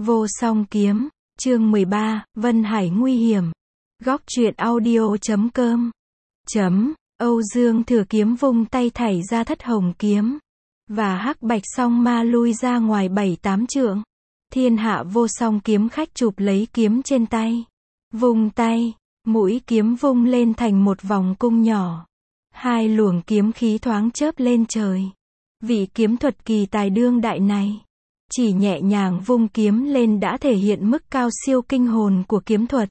Vô song kiếm, chương 13, Vân Hải nguy hiểm. Góc truyện audio.com. Âu Dương Thừa Kiếm vung tay thảy ra thất hồng kiếm, và hắc bạch song ma lui ra ngoài 7-8 trượng. Thiên hạ vô song kiếm khách chụp lấy kiếm trên tay. Vung tay, mũi kiếm vung lên thành một vòng cung nhỏ. Hai luồng kiếm khí thoáng chớp lên trời. Vị kiếm thuật kỳ tài đương đại này, chỉ nhẹ nhàng vung kiếm lên đã thể hiện mức cao siêu kinh hồn của kiếm thuật.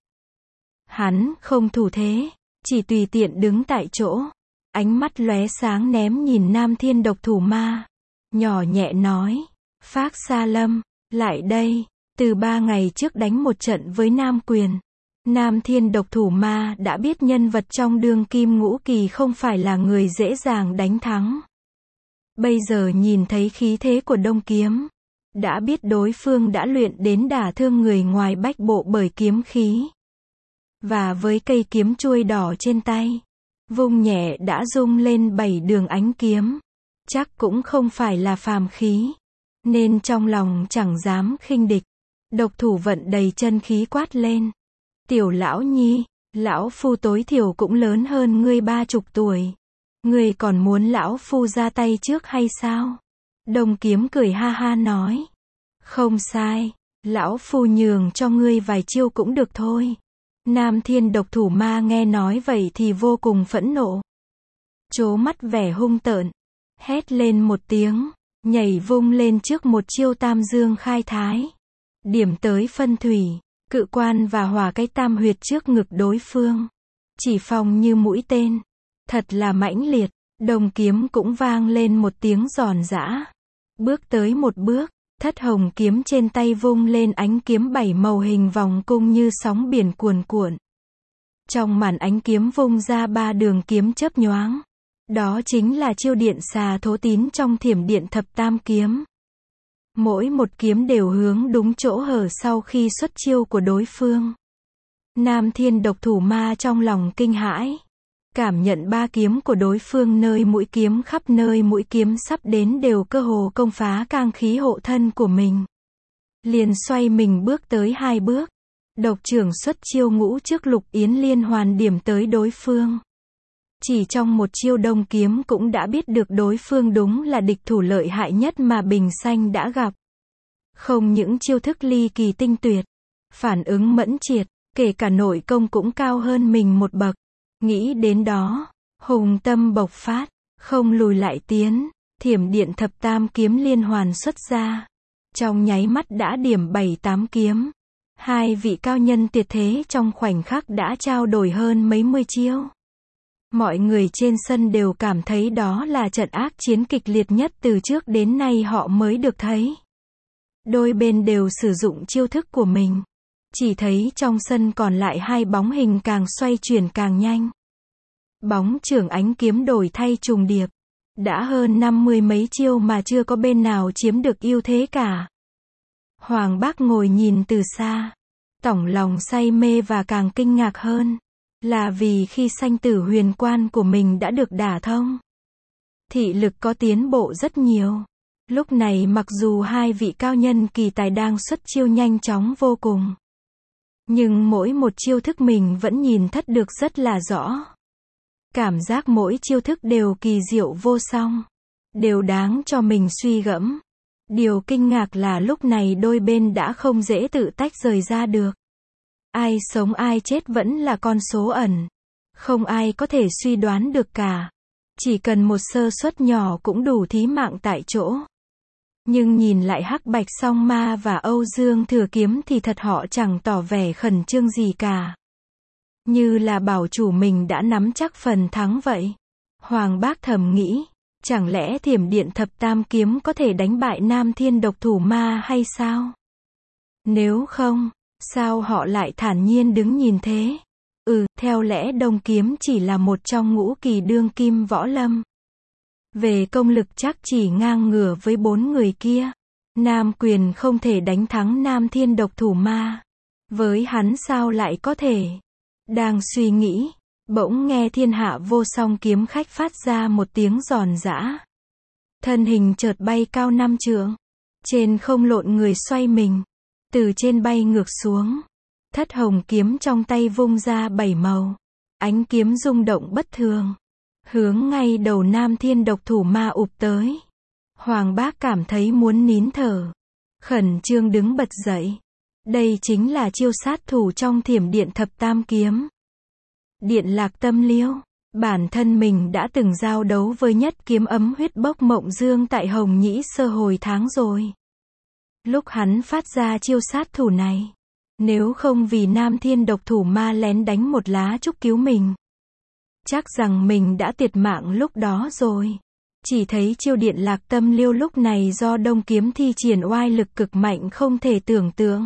Hắn không thủ thế, chỉ tùy tiện đứng tại chỗ, ánh mắt lóe sáng ném nhìn Nam Thiên Độc Thủ Ma, nhỏ nhẹ nói: Phác Sa Lâm, lại đây. Từ 3 ngày trước đánh một trận với Nam Quyền, Nam Thiên Độc Thủ Ma đã biết nhân vật trong đương kim ngũ kỳ không phải là người dễ dàng đánh thắng. Bây giờ nhìn thấy khí thế của Đông Kiếm, đã biết đối phương đã luyện đến đả thương người ngoài bách bộ bởi kiếm khí. Và với cây kiếm chuôi đỏ trên tay, vung nhẹ đã rung lên 7 đường ánh kiếm, chắc cũng không phải là phàm khí, nên trong lòng chẳng dám khinh địch. Độc Thủ vận đầy chân khí quát lên: Tiểu lão nhi, lão phu tối thiểu cũng lớn hơn ngươi 30 tuổi. Ngươi còn muốn lão phu ra tay trước hay sao? Đông Kiếm cười ha ha nói: Không sai, lão phu nhường cho ngươi vài chiêu cũng được thôi. Nam Thiên Độc Thủ Ma nghe nói vậy thì vô cùng phẫn nộ, trố mắt vẻ hung tợn, hét lên một tiếng, nhảy vung lên trước một chiêu Tam Dương Khai Thái, điểm tới phân thủy, cự quan và hỏa cái tam huyệt trước ngực đối phương, chỉ phòng như mũi tên, thật là mãnh liệt. Đồng kiếm cũng vang lên một tiếng giòn giã, bước tới một bước, thất hồng kiếm trên tay vung lên ánh kiếm 7 màu hình vòng cung như sóng biển cuồn cuộn. Trong màn ánh kiếm vung ra 3 đường kiếm chớp nhoáng, đó chính là chiêu điện xà thố tín trong Thiểm Điện Thập Tam Kiếm. Mỗi một kiếm đều hướng đúng chỗ hở sau khi xuất chiêu của đối phương. Nam Thiên Độc Thủ Ma trong lòng kinh hãi, cảm nhận 3 kiếm của đối phương nơi mũi kiếm khắp nơi mũi kiếm sắp đến đều cơ hồ công phá cang khí hộ thân của mình. Liền xoay mình bước tới 2 bước, độc trưởng xuất chiêu ngũ trước Lục Yến liên hoàn điểm tới đối phương. Chỉ trong một chiêu Đông Kiếm cũng đã biết được đối phương đúng là địch thủ lợi hại nhất mà Bình Xanh đã gặp. Không những chiêu thức ly kỳ tinh tuyệt, phản ứng mẫn triệt, kể cả nội công cũng cao hơn mình một bậc. Nghĩ đến đó, hùng tâm bộc phát, không lùi lại tiến, Thiểm Điện Thập Tam Kiếm liên hoàn xuất ra. Trong nháy mắt đã điểm 7-8 kiếm. Hai vị cao nhân tuyệt thế trong khoảnh khắc đã trao đổi hơn mấy mươi chiêu. Mọi người trên sân đều cảm thấy đó là trận ác chiến kịch liệt nhất từ trước đến nay họ mới được thấy. Đôi bên đều sử dụng chiêu thức của mình. Chỉ thấy trong sân còn lại 2 bóng hình càng xoay chuyển càng nhanh. Bóng trưởng ánh kiếm đổi thay trùng điệp. Đã hơn 50 mấy chiêu mà chưa có bên nào chiếm được ưu thế cả. Hoàng Bác ngồi nhìn từ xa, tổng lòng say mê và càng kinh ngạc hơn, là vì khi sanh tử huyền quan của mình đã được đả thông, thị lực có tiến bộ rất nhiều. Lúc này mặc dù 2 vị cao nhân kỳ tài đang xuất chiêu nhanh chóng vô cùng, nhưng mỗi một chiêu thức mình vẫn nhìn thất được rất là rõ. Cảm giác mỗi chiêu thức đều kỳ diệu vô song, đều đáng cho mình suy gẫm. Điều kinh ngạc là lúc này đôi bên đã không dễ tự tách rời ra được. Ai sống ai chết vẫn là con số ẩn, không ai có thể suy đoán được cả. Chỉ cần một sơ suất nhỏ cũng đủ thí mạng tại chỗ. Nhưng nhìn lại hắc bạch song ma và Âu Dương Thừa Kiếm thì thật họ chẳng tỏ vẻ khẩn trương gì cả. Như là bảo chủ mình đã nắm chắc phần thắng vậy. Hoàng Bác thầm nghĩ, chẳng lẽ Thiểm Điện Thập Tam Kiếm có thể đánh bại Nam Thiên Độc Thủ Ma hay sao? Nếu không, sao họ lại thản nhiên đứng nhìn thế? Theo lẽ Đông Kiếm chỉ là một trong ngũ kỳ đương kim võ lâm. Về công lực chắc chỉ ngang ngửa với 4 người kia. Nam Quyền không thể đánh thắng Nam Thiên Độc Thủ Ma. Với hắn sao lại có thể? Đang suy nghĩ, bỗng nghe thiên hạ vô song kiếm khách phát ra một tiếng giòn giã. Thân hình chợt bay cao 5 trượng. Trên không lộn người xoay mình. từ trên bay ngược xuống. Thất hồng kiếm trong tay vung ra 7 màu. Ánh kiếm rung động bất thường, hướng ngay đầu Nam Thiên độc thủ ma ụp tới. Hoàng Bác cảm thấy muốn nín thở, khẩn trương đứng bật dậy. Đây chính là chiêu sát thủ trong Thiểm Điện Thập Tam Kiếm. Điện Lạc Tâm Liêu. Bản thân mình đã từng giao đấu với nhất kiếm ấm huyết bốc Mộng Dương tại Hồng Nhĩ Sơ hồi tháng rồi. Lúc hắn phát ra chiêu sát thủ này, nếu không vì Nam Thiên độc thủ ma lén đánh một lá trúc cứu mình, chắc rằng mình đã tiệt mạng lúc đó rồi. Chỉ thấy chiêu Điện Lạc Tâm Liêu lúc này do Đông Kiếm thi triển oai lực cực mạnh không thể tưởng tượng.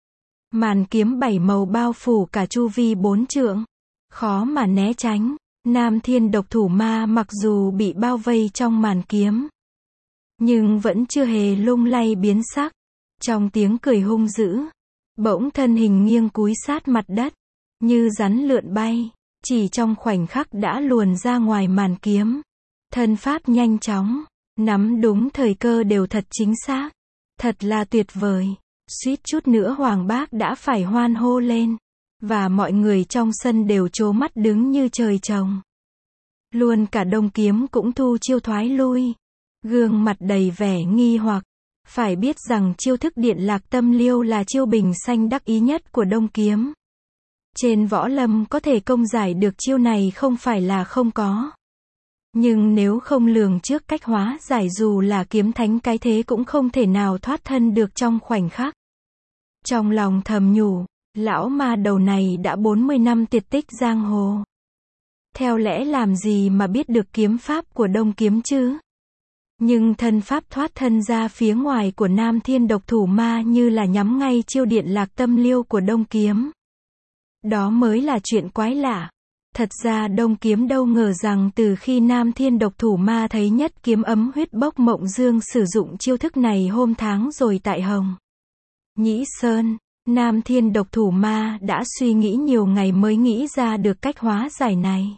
Màn kiếm 7 màu bao phủ cả chu vi 4 trượng, khó mà né tránh. Nam Thiên độc thủ ma mặc dù bị bao vây trong màn kiếm, nhưng vẫn chưa hề lung lay biến sắc. Trong tiếng cười hung dữ, bỗng thân hình nghiêng cúi sát mặt đất, như rắn lượn bay, chỉ trong khoảnh khắc đã luồn ra ngoài màn kiếm. Thân pháp nhanh chóng, nắm đúng thời cơ đều thật chính xác. Thật là tuyệt vời. Suýt chút nữa Hoàng Bác đã phải hoan hô lên. Và mọi người trong sân đều trố mắt đứng như trời trồng. Luôn cả Đông Kiếm cũng thu chiêu thoái lui, gương mặt đầy vẻ nghi hoặc. Phải biết rằng chiêu thức Điện Lạc Tâm Liêu là chiêu bình xanh đắc ý nhất của Đông Kiếm. Trên võ lâm có thể công giải được chiêu này không phải là không có. Nhưng nếu không lường trước cách hóa giải dù là kiếm thánh cái thế cũng không thể nào thoát thân được trong khoảnh khắc. Trong lòng thầm nhủ, lão ma đầu này đã 40 năm tiệt tích giang hồ. Theo lẽ làm gì mà biết được kiếm pháp của Đông Kiếm chứ? Nhưng thân pháp thoát thân ra phía ngoài của Nam Thiên độc thủ ma như là nhắm ngay chiêu Điện Lạc Tâm Liêu của Đông Kiếm. Đó mới là chuyện quái lạ. Thật ra Đông Kiếm đâu ngờ rằng từ khi Nam Thiên độc thủ ma thấy nhất kiếm ấm huyết bốc Mộng Dương sử dụng chiêu thức này hôm tháng rồi tại Hồng Nhĩ Sơn, Nam Thiên độc thủ ma đã suy nghĩ nhiều ngày mới nghĩ ra được cách hóa giải này.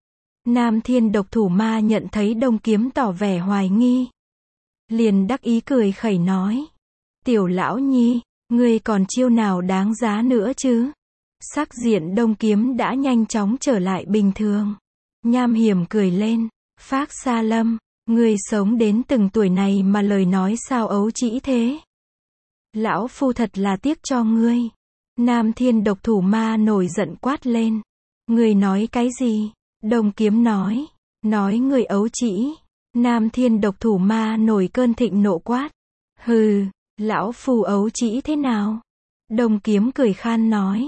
Nam Thiên độc thủ ma nhận thấy Đông Kiếm tỏ vẻ hoài nghi, liền đắc ý cười khẩy nói: Tiểu lão nhi, ngươi còn chiêu nào đáng giá nữa chứ? Sắc diện Đông Kiếm đã nhanh chóng trở lại bình thường. Nham hiểm cười lên: Phác Sa Lâm, ngươi sống đến từng tuổi này mà lời nói sao ấu trĩ thế? Lão phu thật là tiếc cho ngươi. Nam Thiên độc thủ ma nổi giận quát lên: Ngươi nói cái gì? Đông Kiếm nói ngươi ấu trĩ. Nam Thiên độc thủ ma nổi cơn thịnh nộ quát: Hừ, lão phu ấu trĩ thế nào? Đông Kiếm cười khan nói: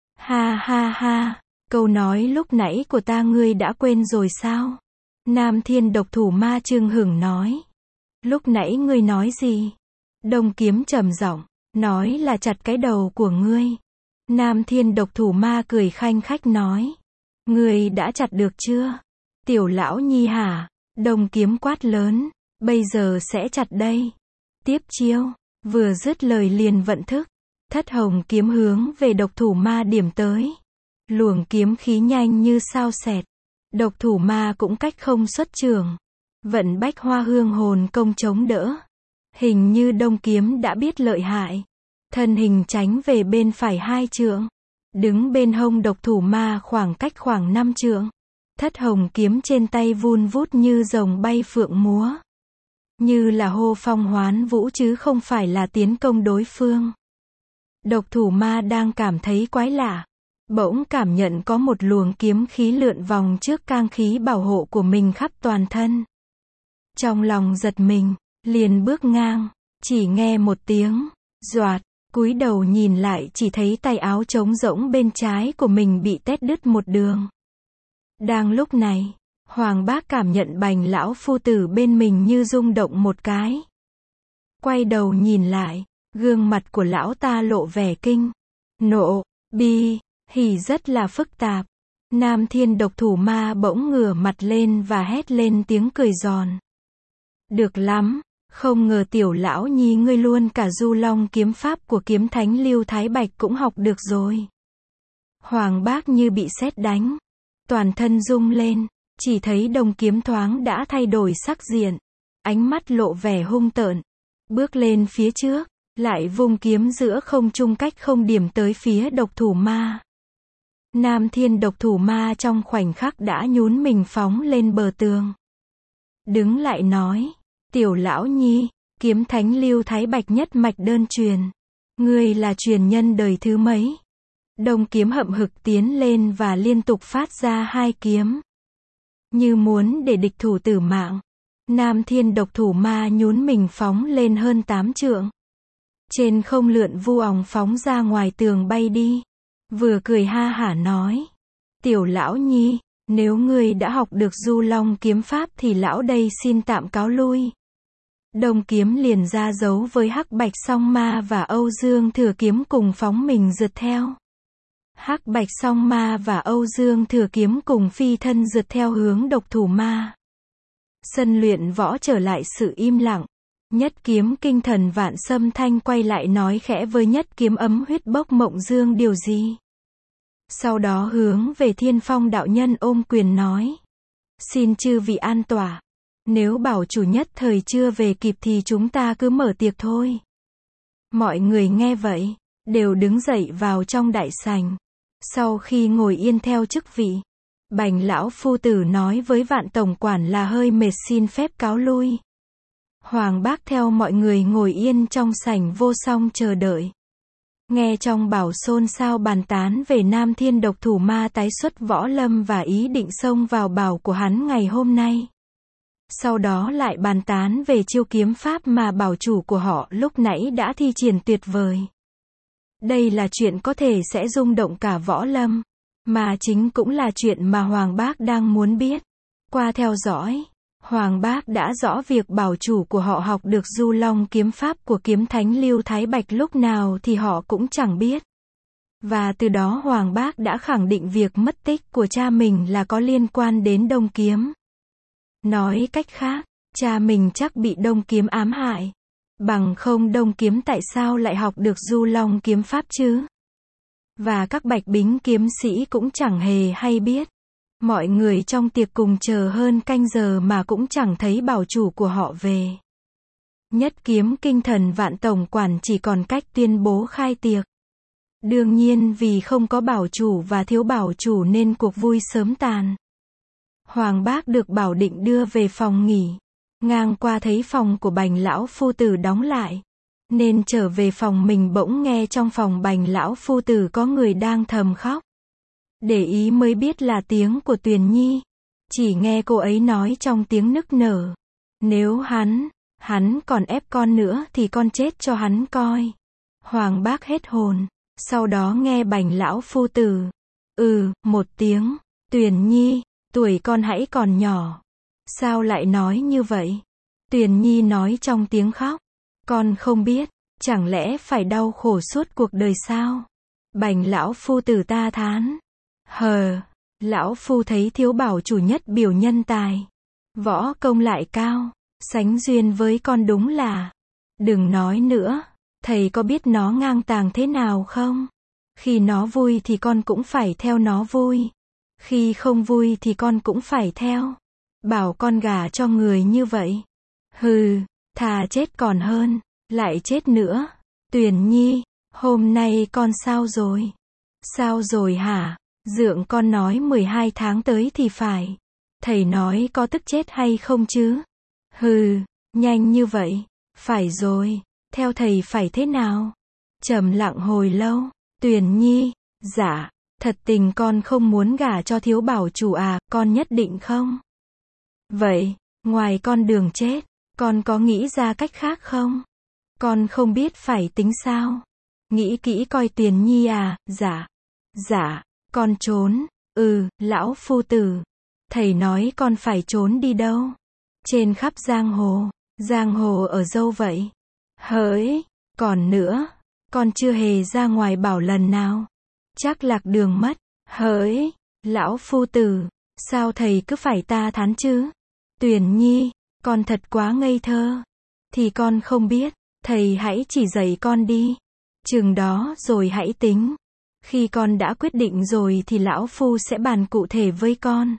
Ha ha ha, câu nói lúc nãy của ta ngươi đã quên rồi sao? Nam Thiên độc thủ ma trương hửng nói: Lúc nãy ngươi nói gì? Đông Kiếm trầm giọng nói là chặt cái đầu của ngươi. Nam Thiên độc thủ ma cười khanh khách nói: Ngươi đã chặt được chưa? Tiểu lão nhi hả? Đông Kiếm quát lớn: Bây giờ sẽ chặt đây. Tiếp chiêu. Vừa dứt lời liền vận thức. Thất hồng kiếm hướng về độc thủ ma điểm tới. Luồng kiếm khí nhanh như sao xẹt. Độc thủ ma cũng cách không xuất trường. Vận Bách Hoa Hương hồn công chống đỡ. Hình như Đông Kiếm đã biết lợi hại. Thân hình tránh về bên phải 2 trượng. Đứng bên hông độc thủ ma cách khoảng 5 trượng. Thất hồng kiếm trên tay vun vút như rồng bay phượng múa. Như là hô phong hoán vũ chứ không phải là tiến công đối phương. Độc thủ ma đang cảm thấy quái lạ. Bỗng cảm nhận có một luồng kiếm khí lượn vòng trước cang khí bảo hộ của mình khắp toàn thân. Trong lòng giật mình, liền bước ngang, chỉ nghe một tiếng doạt, cúi đầu nhìn lại chỉ thấy tay áo trống rỗng bên trái của mình bị tét đứt một đường. Đang lúc này, Hoàng Bác cảm nhận bành lão phu tử bên mình như rung động một cái. Quay đầu nhìn lại, gương mặt của lão ta lộ vẻ kinh, nộ, bi, hỉ rất là phức tạp. Nam Thiên độc thủ ma bỗng ngửa mặt lên và hét lên tiếng cười giòn. Được lắm, không ngờ tiểu lão nhi ngươi luôn cả Du Long kiếm pháp của kiếm thánh Lưu Thái Bạch cũng học được rồi. Hoàng Bác như bị sét đánh, toàn thân rung lên, chỉ thấy Đông Kiếm thoáng đã thay đổi sắc diện, ánh mắt lộ vẻ hung tợn, bước lên phía trước, lại vung kiếm giữa không trung cách không điểm tới phía độc thủ ma. Nam Thiên độc thủ ma trong khoảnh khắc đã nhún mình phóng lên bờ tường. Đứng lại nói, tiểu lão nhi, kiếm thánh Lưu Thái Bạch nhất mạch đơn truyền. Ngươi là truyền nhân đời thứ mấy? Đông kiếm hậm hực tiến lên và liên tục phát ra hai kiếm. Như muốn để địch thủ tử mạng. Nam Thiên độc thủ ma nhún mình phóng lên hơn 8 trượng. Trên không lượn vu òng phóng ra ngoài tường bay đi. Vừa cười ha hả nói. Tiểu lão nhi, nếu ngươi đã học được Du Long kiếm pháp thì lão đây xin tạm cáo lui. Đông kiếm liền ra dấu với Hắc Bạch Song Ma và Âu Dương Thừa Kiếm cùng phóng mình rượt theo. Hắc Bạch Song Ma và Âu Dương Thừa Kiếm cùng phi thân rượt theo hướng độc thủ ma. Sân luyện võ trở lại sự im lặng. Nhất kiếm kinh thần Vạn Sâm Thanh quay lại nói khẽ với nhất kiếm ấm huyết bốc Mộng Dương điều gì. Sau đó hướng về Thiên Phong đạo nhân ôm quyền nói. Xin chư vị an tọa. Nếu bảo chủ nhất thời chưa về kịp thì chúng ta cứ mở tiệc thôi. Mọi người nghe vậy, đều đứng dậy vào trong đại sảnh. Sau khi ngồi yên theo chức vị, Bành lão phu tử nói với Vạn tổng quản là hơi mệt xin phép cáo lui. Hoàng Bác theo mọi người ngồi yên trong sảnh vô song chờ đợi. Nghe trong bảo xôn xao bàn tán về Nam Thiên độc thủ ma tái xuất võ lâm và ý định xông vào bảo của hắn ngày hôm nay. Sau đó lại bàn tán về chiêu kiếm pháp mà bảo chủ của họ lúc nãy đã thi triển tuyệt vời. Đây là chuyện có thể sẽ rung động cả võ lâm, mà chính cũng là chuyện mà Hoàng Bác đang muốn biết. Qua theo dõi, Hoàng Bác đã rõ việc bảo chủ của họ học được Du Long kiếm pháp của kiếm thánh Lưu Thái Bạch lúc nào thì họ cũng chẳng biết. Và từ đó Hoàng Bác đã khẳng định việc mất tích của cha mình là có liên quan đến Đông Kiếm. Nói cách khác, cha mình chắc bị Đông Kiếm ám hại. Bằng không Đông Kiếm tại sao lại học được Du Long kiếm pháp chứ? Và các bạch bính kiếm sĩ cũng chẳng hề hay biết. Mọi người trong tiệc cùng chờ hơn canh giờ mà cũng chẳng thấy bảo chủ của họ về. Nhất kiếm kinh thần Vạn tổng quản chỉ còn cách tuyên bố khai tiệc. Đương nhiên vì không có bảo chủ và thiếu bảo chủ nên cuộc vui sớm tàn. Hoàng Bác được bảo định đưa về phòng nghỉ. Ngang qua thấy phòng của Bành lão phu tử đóng lại. Nên trở về phòng mình bỗng nghe trong phòng Bành lão phu tử có người đang thầm khóc. Để ý mới biết là tiếng của Tuyền Nhi. Chỉ nghe cô ấy nói trong tiếng nức nở. Nếu hắn còn ép con nữa thì con chết cho hắn coi. Hoàng Bác hết hồn. Sau đó nghe Bành lão phu tử. Một tiếng. Tuyền Nhi, tuổi con hãy còn nhỏ. Sao lại nói như vậy? Tuyền Nhi nói trong tiếng khóc. Con không biết, chẳng lẽ phải đau khổ suốt cuộc đời sao? Bành lão phu tử ta thán. Lão phu thấy thiếu bảo chủ nhất biểu nhân tài. Võ công lại cao, sánh duyên với con đúng là. Đừng nói nữa, thầy có biết nó ngang tàng thế nào không? Khi nó vui thì con cũng phải theo nó vui. Khi không vui thì con cũng phải theo. Bảo con gả cho người như vậy. Thà chết còn hơn, lại chết nữa. Tuyền Nhi, hôm nay con sao rồi? Sao rồi hả? Dượng con nói 12 tháng tới thì phải. Thầy nói có tức chết hay không chứ? Nhanh như vậy. Phải rồi, theo thầy phải thế nào? Trầm lặng hồi lâu. Tuyền Nhi, dạ, thật tình con không muốn gả cho thiếu bảo chủ à, con nhất định không? Vậy, ngoài con đường chết, con có nghĩ ra cách khác không? Con không biết phải tính sao? Nghĩ kỹ coi Tuyền Nhi à, dạ, con trốn, lão phu tử. Thầy nói con phải trốn đi đâu? Trên khắp giang hồ ở đâu vậy? Còn nữa, con chưa hề ra ngoài bảo lần nào. Chắc lạc đường mất. Lão phu tử, sao thầy cứ phải ta thán chứ? Tuyền Nhi, con thật quá ngây thơ. Thì con không biết, thầy hãy chỉ dạy con đi. Chừng đó rồi hãy tính. Khi con đã quyết định rồi thì lão phu sẽ bàn cụ thể với con.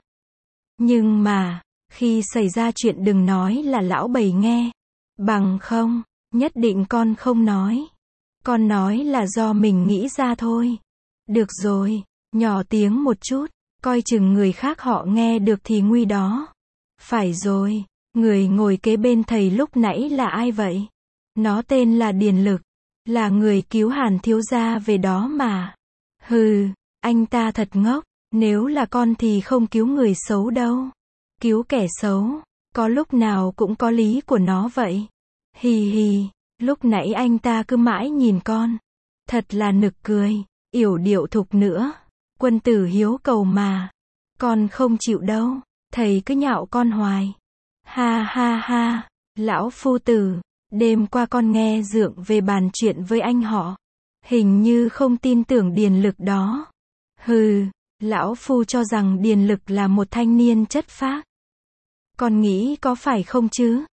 Nhưng mà, khi xảy ra chuyện đừng nói là lão bầy nghe. Bằng không, Nhất định con không nói. Con nói là do mình nghĩ ra thôi. Được rồi, nhỏ tiếng một chút, coi chừng người khác họ nghe được thì nguy đó. Phải rồi, người ngồi kế bên thầy lúc nãy là ai vậy? Nó tên là Điền Lực, là người cứu Hàn thiếu gia về đó mà. Hừ, anh ta thật ngốc, nếu là con thì không cứu người xấu đâu. Cứu kẻ xấu, có lúc nào cũng có lý của nó vậy. Hì hì, lúc nãy anh ta cứ mãi nhìn con. Thật là nực cười, yểu điệu thục nữa. Quân tử hiếu cầu mà. Con không chịu đâu, thầy cứ nhạo con hoài. Ha ha ha, lão phu tử, đêm qua con nghe Dượng về bàn chuyện với anh họ. Hình như không tin tưởng Điền Lực đó. Hừ, lão phu cho rằng Điền Lực là một thanh niên chất phác. Con nghĩ có phải không chứ?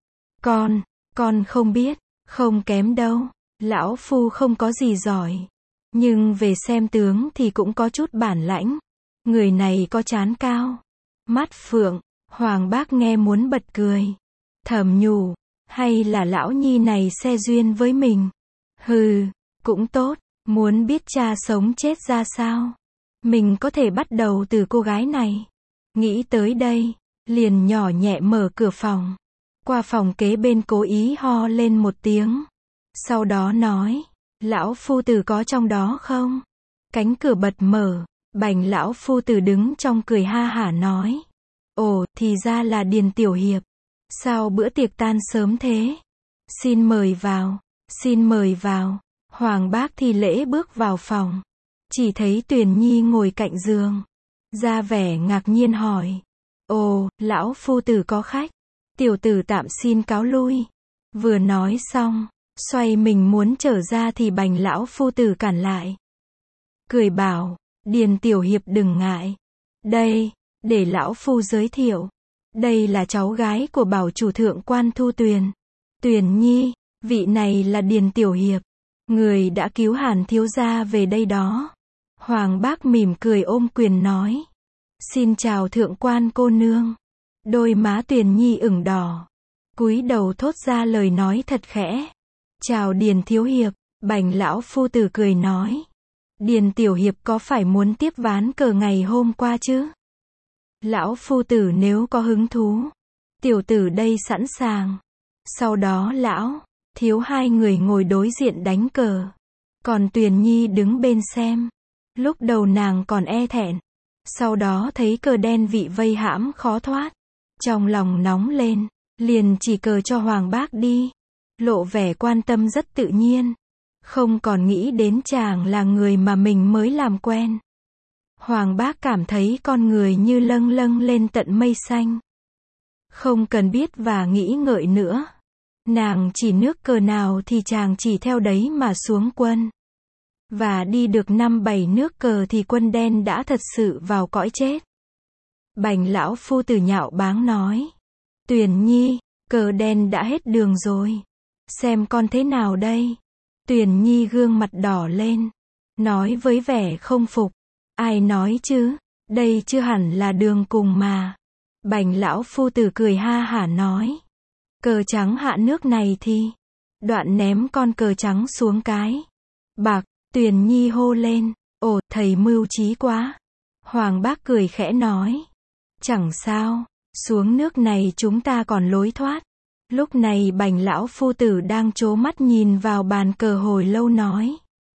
Con không biết, không kém đâu. Lão phu không có gì giỏi. Nhưng về xem tướng thì cũng có chút bản lãnh. Người này có trán cao, mắt phượng. Hoàng bác nghe muốn bật cười. Thầm nhủ, hay là lão nhi này xe duyên với mình. Hừ, cũng tốt, muốn biết cha sống chết ra sao. Mình có thể bắt đầu từ cô gái này. Nghĩ tới đây, liền nhỏ nhẹ mở cửa phòng. Qua phòng kế bên cố ý ho lên một tiếng. Sau đó nói, lão phu tử có trong đó không? Cánh cửa bật mở, Bành lão phu tử đứng trong cười ha hả nói. Ồ, thì ra là Điền tiểu hiệp. Sao bữa tiệc tan sớm thế? Xin mời vào, xin mời vào. Hoàng bác thi lễ bước vào phòng. Chỉ thấy Tuyền Nhi ngồi cạnh giường. Ra vẻ ngạc nhiên hỏi. Ồ, lão phu tử có khách. Tiểu tử tạm xin cáo lui. Vừa nói xong, xoay mình muốn trở ra thì Bành lão phu tử cản lại. Cười bảo, Điền tiểu hiệp đừng ngại. Đây, để lão phu giới thiệu. Đây là cháu gái của bảo chủ thượng quan Thu Tuyền. Tuyền Nhi, vị này là Điền tiểu hiệp. Người đã cứu Hàn thiếu gia về đây đó. Hoàng bác mỉm cười ôm quyền nói. Xin chào thượng quan cô nương. Đôi má Tuyền Nhi ửng đỏ. Cúi đầu thốt ra lời nói thật khẽ. Chào Điền thiếu hiệp. Bành lão phu tử cười nói. Điền tiểu hiệp có phải muốn tiếp ván cờ ngày hôm qua chứ? Lão phu tử nếu có hứng thú. Tiểu tử đây sẵn sàng. Sau đó lão, thiếu hai người ngồi đối diện đánh cờ. Còn Tuyền Nhi đứng bên xem. Lúc đầu nàng còn e thẹn. Sau đó thấy cờ đen vị vây hãm khó thoát. Trong lòng nóng lên, liền chỉ cờ cho Hoàng bác đi. Lộ vẻ quan tâm rất tự nhiên. Không còn nghĩ đến chàng là người mà mình mới làm quen. Hoàng bác cảm thấy con người như lâng lâng lên tận mây xanh. Không cần biết và nghĩ ngợi nữa. Nàng chỉ nước cờ nào thì chàng chỉ theo đấy mà xuống quân. Và đi được 5-7 nước cờ thì quân đen đã thật sự vào cõi chết. Bành lão phu tử nhạo báng nói. Tuyền Nhi, cờ đen đã hết đường rồi. Xem con thế nào đây? Tuyền Nhi gương mặt đỏ lên. Nói với vẻ không phục. Ai nói chứ? Đây chưa hẳn là đường cùng mà. Bành lão phu tử cười ha hả nói. Cờ trắng hạ nước này thì. Đoạn ném con cờ trắng xuống cái. Bạc, Tuyền Nhi hô lên. Ồ, thầy mưu trí quá. Hoàng bác cười khẽ nói. Chẳng sao, xuống nước này chúng ta còn lối thoát. Lúc này Bành lão phu tử đang trố mắt nhìn vào bàn cờ hồi lâu nói.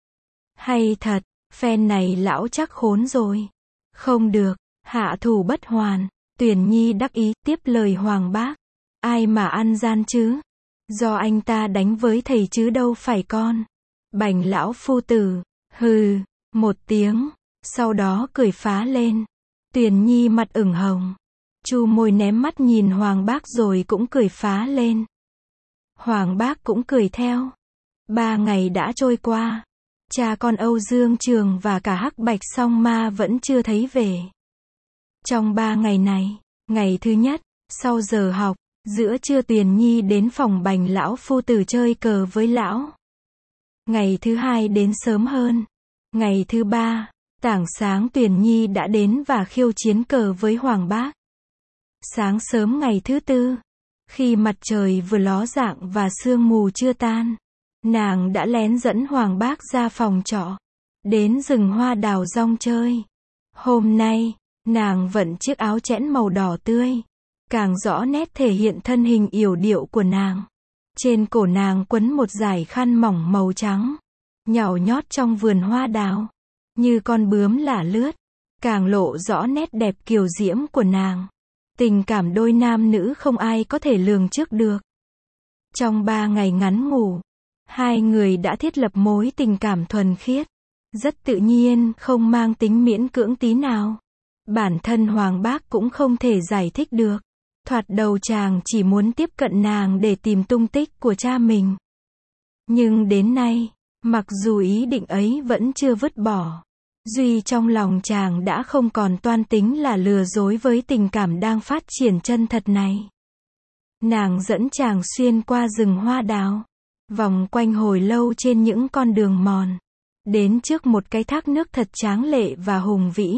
Hay thật, phen này lão chắc khốn rồi. Không được, hạ thủ bất hoàn. Tuyền Nhi đắc ý tiếp lời Hoàng bác. Ai mà ăn gian chứ? Do anh ta đánh với thầy chứ đâu phải con. Bành lão phu tử, hừ, một tiếng, sau đó cười phá lên. Tuyền Nhi mặt ửng hồng. Chu môi ném mắt nhìn Hoàng bác rồi cũng cười phá lên. Hoàng bác cũng cười theo. 3 ngày đã trôi qua. Cha con Âu Dương Trường và cả Hắc Bạch Song Ma vẫn chưa thấy về. Trong 3 ngày này, ngày thứ nhất, sau giờ học, giữa trưa Tuyền Nhi đến phòng Bành lão phu tử chơi cờ với lão. Ngày thứ hai đến sớm hơn. Ngày thứ ba, tảng sáng Tuyền Nhi đã đến và khiêu chiến cờ với Hoàng bác. Sáng sớm ngày thứ tư, Khi mặt trời vừa ló dạng và sương mù chưa tan, nàng đã lén dẫn Hoàng Bác ra phòng trọ, đến rừng hoa đào rong chơi. Hôm nay, nàng vận chiếc áo chẽn màu đỏ tươi, càng rõ nét thể hiện thân hình yểu điệu của nàng. Trên cổ nàng quấn một dải khăn mỏng màu trắng, nhàu nhót trong vườn hoa đào, như con bướm lả lướt, càng lộ rõ nét đẹp kiều diễm của nàng. Tình cảm đôi nam nữ không ai có thể lường trước được. Trong 3 ngày ngắn ngủ, hai người đã thiết lập mối tình cảm thuần khiết, rất tự nhiên, không mang tính miễn cưỡng tí nào. Bản thân Hoàng Bác cũng không thể giải thích được. Thoạt đầu chàng chỉ muốn tiếp cận nàng để tìm tung tích của cha mình. Nhưng đến nay, mặc dù ý định ấy vẫn chưa vứt bỏ, duy trong lòng chàng đã không còn toan tính là lừa dối với tình cảm đang phát triển chân thật này. Nàng dẫn chàng xuyên qua rừng hoa đào, vòng quanh hồi lâu trên những con đường mòn, đến trước một cái thác nước thật tráng lệ và hùng vĩ.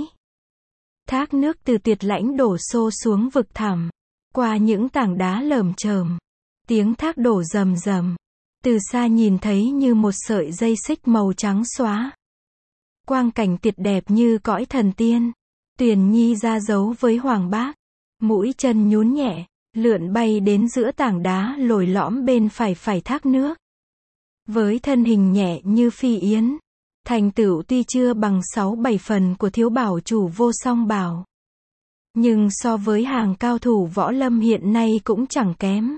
Thác nước từ tuyệt lãnh đổ xô xuống vực thẳm, qua những tảng đá lởm chởm, tiếng thác đổ rầm rầm, từ xa nhìn thấy như một sợi dây xích màu trắng xóa. Quang cảnh tuyệt đẹp như cõi thần tiên. Tuyền Nhi ra dấu với Hoàng Bác, mũi chân nhún nhẹ, lượn bay đến giữa tảng đá lồi lõm bên phải thác nước. Với thân hình nhẹ như phi yến, thành tựu tuy chưa bằng 6-7 phần của thiếu bảo chủ Vô Song Bảo, nhưng so với hàng cao thủ võ lâm hiện nay cũng chẳng kém.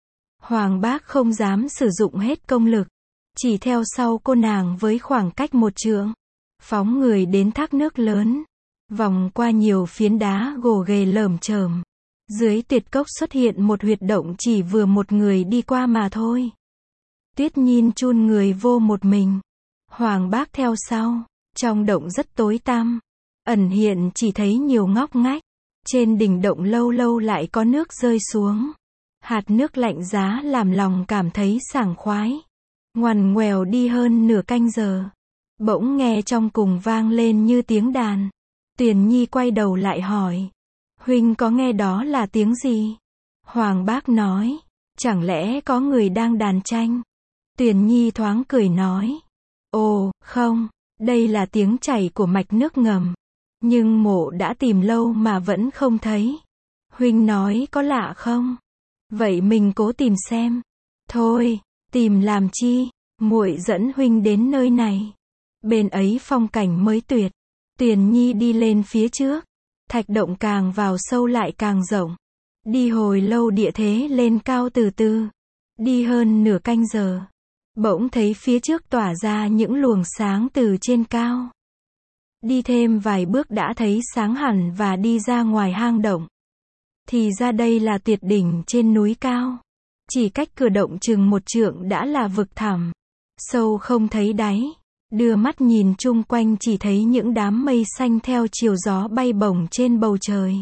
Hoàng Bác không dám sử dụng hết công lực, chỉ theo sau cô nàng với khoảng cách 1 trượng, phóng người đến thác nước lớn, vòng qua nhiều phiến đá gồ ghề lởm chởm. Dưới tuyệt cốc xuất hiện một huyệt động chỉ vừa một người đi qua mà thôi. Tuyết Nhìn chôn người vô một mình, Hoàng Bác theo sau. Trong động rất tối tăm, ẩn hiện chỉ thấy nhiều ngóc ngách. Trên đỉnh động lâu lâu lại có nước rơi xuống. Hạt nước lạnh giá làm lòng cảm thấy sảng khoái. Ngoằn ngoèo đi hơn nửa canh giờ, bỗng nghe trong cùng vang lên như tiếng đàn. Tuyền Nhi quay đầu lại hỏi, huynh có nghe đó là tiếng gì? Hoàng Bác nói, chẳng lẽ có người đang đàn tranh? Tuyền Nhi thoáng cười nói, ồ, không, đây là tiếng chảy của mạch nước ngầm. Nhưng mộ đã tìm lâu mà vẫn không thấy. Huynh nói có lạ không? Vậy mình cố tìm xem. Thôi, tìm làm chi? Muội dẫn huynh đến nơi này. Bên ấy phong cảnh mới tuyệt. Tuyền Nhi đi lên phía trước. Thạch động càng vào sâu lại càng rộng. Đi hồi lâu địa thế lên cao từ từ. Đi hơn nửa canh giờ, bỗng thấy phía trước tỏa ra những luồng sáng từ trên cao. Đi thêm vài bước đã thấy sáng hẳn và đi ra ngoài hang động. Thì ra đây là tuyệt đỉnh trên núi cao. Chỉ cách cửa động chừng 1 trượng đã là vực thẳm, sâu không thấy đáy. Đưa mắt nhìn chung quanh chỉ thấy những đám mây xanh theo chiều gió bay bổng trên bầu trời.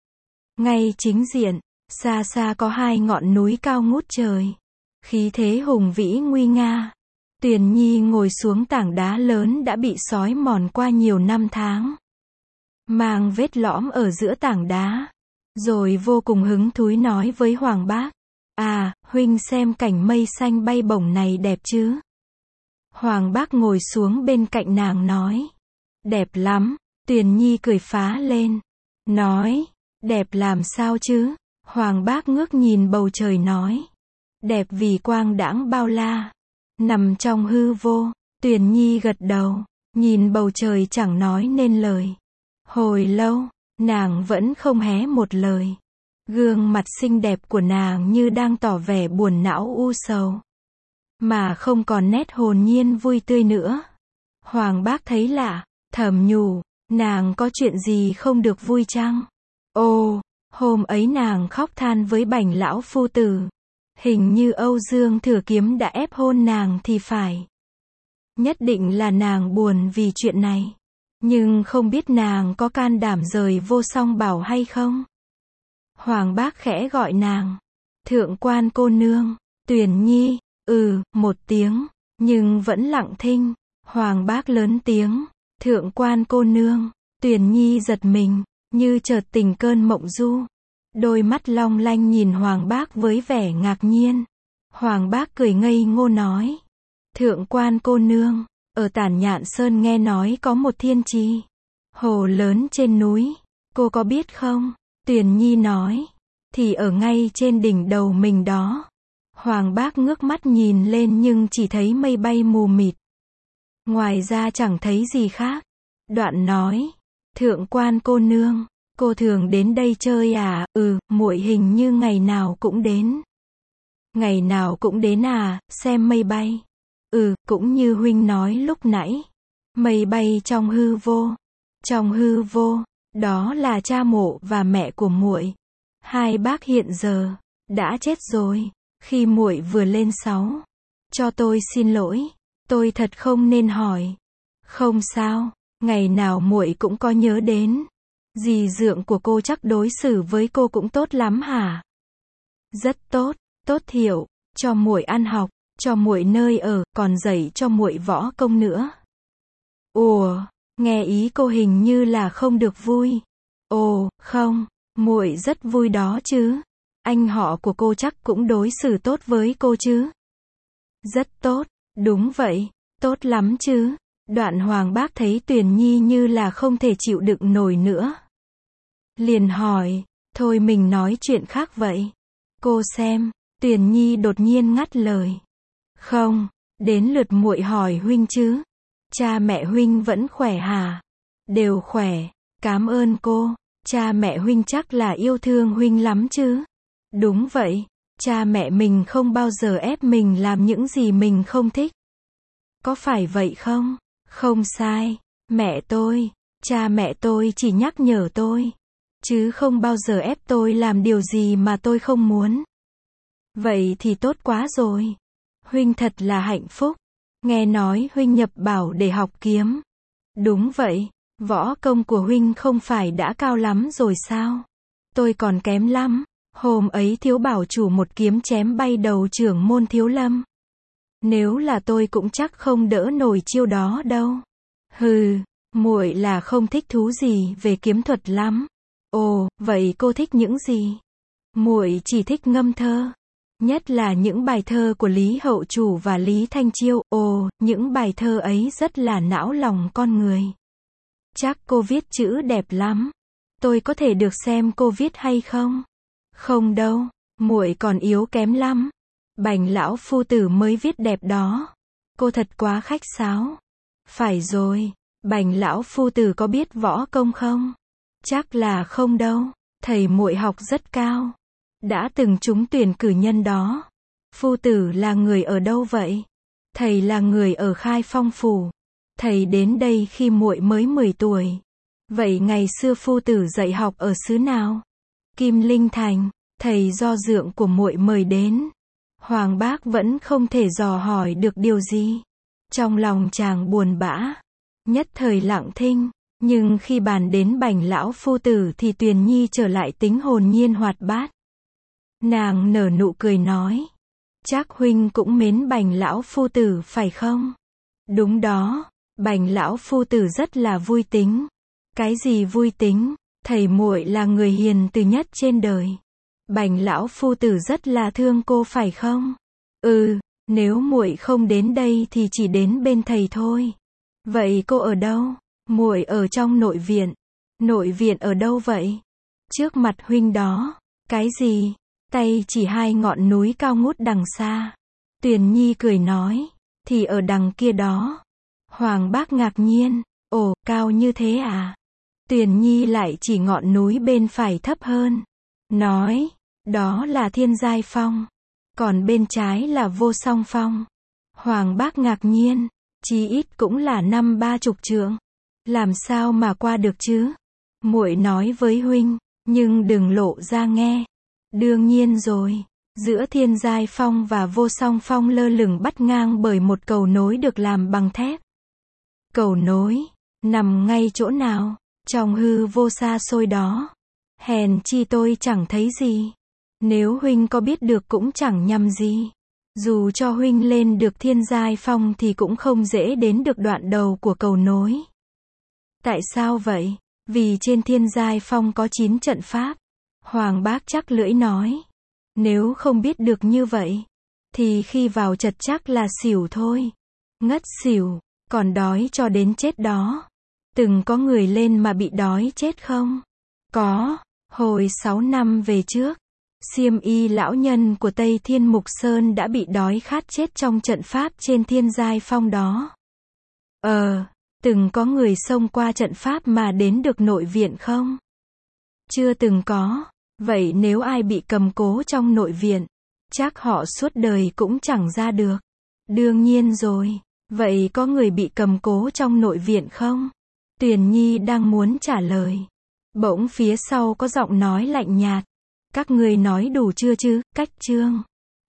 Ngay chính diện, xa xa có 2 ngọn núi cao ngút trời, khí thế hùng vĩ nguy nga. Tuyền Nhi ngồi xuống tảng đá lớn đã bị xói mòn qua nhiều năm tháng, mang vết lõm ở giữa tảng đá, rồi vô cùng hứng thú nói với Hoàng Bác, à, huynh xem cảnh mây xanh bay bổng này đẹp chứ? Hoàng Bác ngồi xuống bên cạnh nàng nói, đẹp lắm. Tuyền Nhi cười phá lên, nói, đẹp làm sao chứ? Hoàng Bác ngước nhìn bầu trời nói, đẹp vì quang đãng bao la, nằm trong hư vô. Tuyền Nhi gật đầu, nhìn bầu trời chẳng nói nên lời. Hồi lâu, nàng vẫn không hé một lời. Gương mặt xinh đẹp của nàng như đang tỏ vẻ buồn não u sầu, mà không còn nét hồn nhiên vui tươi nữa. Hoàng Bác thấy lạ, thầm nhủ, nàng có chuyện gì không được vui chăng? Ồ, hôm ấy nàng khóc than với Bành lão phu tử. Hình như Âu Dương Thừa Kiếm đã ép hôn nàng thì phải. Nhất định là nàng buồn vì chuyện này. Nhưng không biết nàng có can đảm rời Vô Song Bảo hay không? Hoàng Bác khẽ gọi nàng, Thượng quan cô nương. Tuyền Nhi, một tiếng, nhưng vẫn lặng thinh. Hoàng Bác lớn tiếng, Thượng quan cô nương. Tuyền Nhi giật mình, như chợt tỉnh cơn mộng du. Đôi mắt long lanh nhìn Hoàng Bác với vẻ ngạc nhiên. Hoàng Bác cười ngây ngô nói. Thượng quan cô nương, ở Tản Nhạn Sơn nghe nói có một thiên trì, hồ lớn trên núi, cô có biết không? Tuyền Nhi nói. Thì ở ngay trên đỉnh đầu mình đó. Hoàng Bác ngước mắt nhìn lên nhưng chỉ thấy mây bay mù mịt. Ngoài ra chẳng thấy gì khác. Đoạn nói. Thượng quan cô nương, cô thường đến đây chơi à? Muội hình như ngày nào cũng đến. Ngày nào cũng đến à, xem mây bay. Cũng như huynh nói lúc nãy. Mây bay trong hư vô. Trong hư vô, đó là cha mộ và mẹ của muội. Hai bác hiện giờ đã chết rồi, khi muội vừa lên 6. Cho tôi xin lỗi, tôi thật không nên hỏi. Không sao, ngày nào muội cũng có nhớ đến. Dì dượng của cô chắc đối xử với cô cũng tốt lắm hả? Rất tốt, tốt thiểu, cho muội ăn học, cho muội nơi ở, còn dạy cho muội võ công nữa. Ủa, nghe ý cô hình như là không được vui. Ồ, không, muội rất vui đó chứ. Anh họ của cô chắc cũng đối xử tốt với cô chứ? Rất tốt, đúng vậy, tốt lắm chứ. Đoạn Hoàng Bác thấy Tuyền Nhi như là không thể chịu đựng nổi nữa. Liền hỏi, thôi mình nói chuyện khác vậy. Cô xem, Tuyền Nhi đột nhiên ngắt lời. Không, đến lượt muội hỏi huynh chứ. Cha mẹ huynh vẫn khỏe hả? Đều khỏe, cảm ơn cô. Cha mẹ huynh chắc là yêu thương huynh lắm chứ? Đúng vậy, cha mẹ mình không bao giờ ép mình làm những gì mình không thích. Có phải vậy không? Không sai, cha mẹ tôi chỉ nhắc nhở tôi, chứ không bao giờ ép tôi làm điều gì mà tôi không muốn. Vậy thì tốt quá rồi. Huynh thật là hạnh phúc. Nghe nói huynh nhập bảo để học kiếm. Đúng vậy, võ công của huynh không phải đã cao lắm rồi sao? Tôi còn kém lắm. Hôm ấy Thiếu bảo chủ một kiếm chém bay đầu trưởng môn Thiếu Lâm. Nếu là tôi cũng chắc không đỡ nổi chiêu đó đâu. Hừ, muội là không thích thú gì về kiếm thuật lắm. Ồ, vậy cô thích những gì? Muội chỉ thích ngâm thơ. Nhất là những bài thơ của Lý Hậu Chủ và Lý Thanh Chiêu. Ồ, những bài thơ ấy rất là não lòng con người. Chắc cô viết chữ đẹp lắm. Tôi có thể được xem cô viết hay không? Không đâu, muội còn yếu kém lắm. Bành lão phu tử mới viết đẹp đó. Cô thật quá khách sáo. Phải rồi, Bành lão phu tử có biết võ công không? Chắc là không đâu. Thầy muội học rất cao. Đã từng trúng tuyển cử nhân đó. Phu tử là người ở đâu vậy? Thầy là người ở Khai Phong phủ. Thầy đến đây khi muội mới 10 tuổi. Vậy ngày xưa phu tử dạy học ở xứ nào? Kim Linh Thành. Thầy do dượng của muội mời đến. Hoàng Bác vẫn không thể dò hỏi được điều gì. Trong lòng chàng buồn bã. Nhất thời lặng thinh. Nhưng khi bàn đến Bành lão phu tử thì Tuyền Nhi trở lại tính hồn nhiên hoạt bát. Nàng nở nụ cười nói. Chắc huynh cũng mến Bành lão phu tử phải không? Đúng đó, Bành lão phu tử rất là vui tính. Cái gì vui tính? Thầy muội là người hiền từ nhất trên đời. Bành lão phu tử rất là thương cô phải không? Nếu muội không đến đây thì chỉ đến bên thầy thôi. Vậy cô ở đâu? Muội ở trong nội viện. Nội viện ở đâu vậy? Trước mặt huynh đó. Cái gì? Tay chỉ hai ngọn núi cao ngút đằng xa. Tuyền Nhi cười nói. Thì ở đằng kia đó. Hoàng Bác ngạc nhiên. Ồ, cao như thế à? Tuyền Nhi lại chỉ ngọn núi bên phải thấp hơn. Nói. Đó là Thiên Giai Phong. Còn bên trái là Vô Song Phong. Hoàng Bác ngạc nhiên. Chí ít cũng là 50-30 trượng. Làm sao mà qua được chứ? Muội nói với huynh. Nhưng đừng lộ ra nghe. Đương nhiên rồi. Giữa Thiên Giai Phong và Vô Song Phong lơ lửng bắt ngang bởi một cầu nối được làm bằng thép. Cầu nối nằm ngay chỗ nào? Trong hư vô xa xôi đó. Hèn chi tôi chẳng thấy gì. Nếu huynh có biết được cũng chẳng nhầm gì. Dù cho huynh lên được Thiên Giai Phong thì cũng không dễ đến được đoạn đầu của cầu nối. Tại sao vậy? Vì trên Thiên Giai Phong có 9 trận pháp. Hoàng bác chắc lưỡi nói. Nếu không biết được như vậy, thì khi vào chật chắc là xỉu thôi. Ngất xỉu, còn đói cho đến chết đó. Từng có người lên mà bị đói chết không? Có, hồi 6 năm về trước. Xiêm y lão nhân của Tây Thiên Mục Sơn đã bị đói khát chết trong trận pháp trên Thiên Giai Phong đó. Từng có người xông qua trận pháp mà đến được nội viện không? Chưa từng có. Vậy nếu ai bị cầm cố trong nội viện, chắc họ suốt đời cũng chẳng ra được. Đương nhiên rồi. Vậy có người bị cầm cố trong nội viện không? Tuyền Nhi đang muốn trả lời. Bỗng phía sau có giọng nói lạnh nhạt. Các ngươi nói đủ chưa chứ, Cách Trương?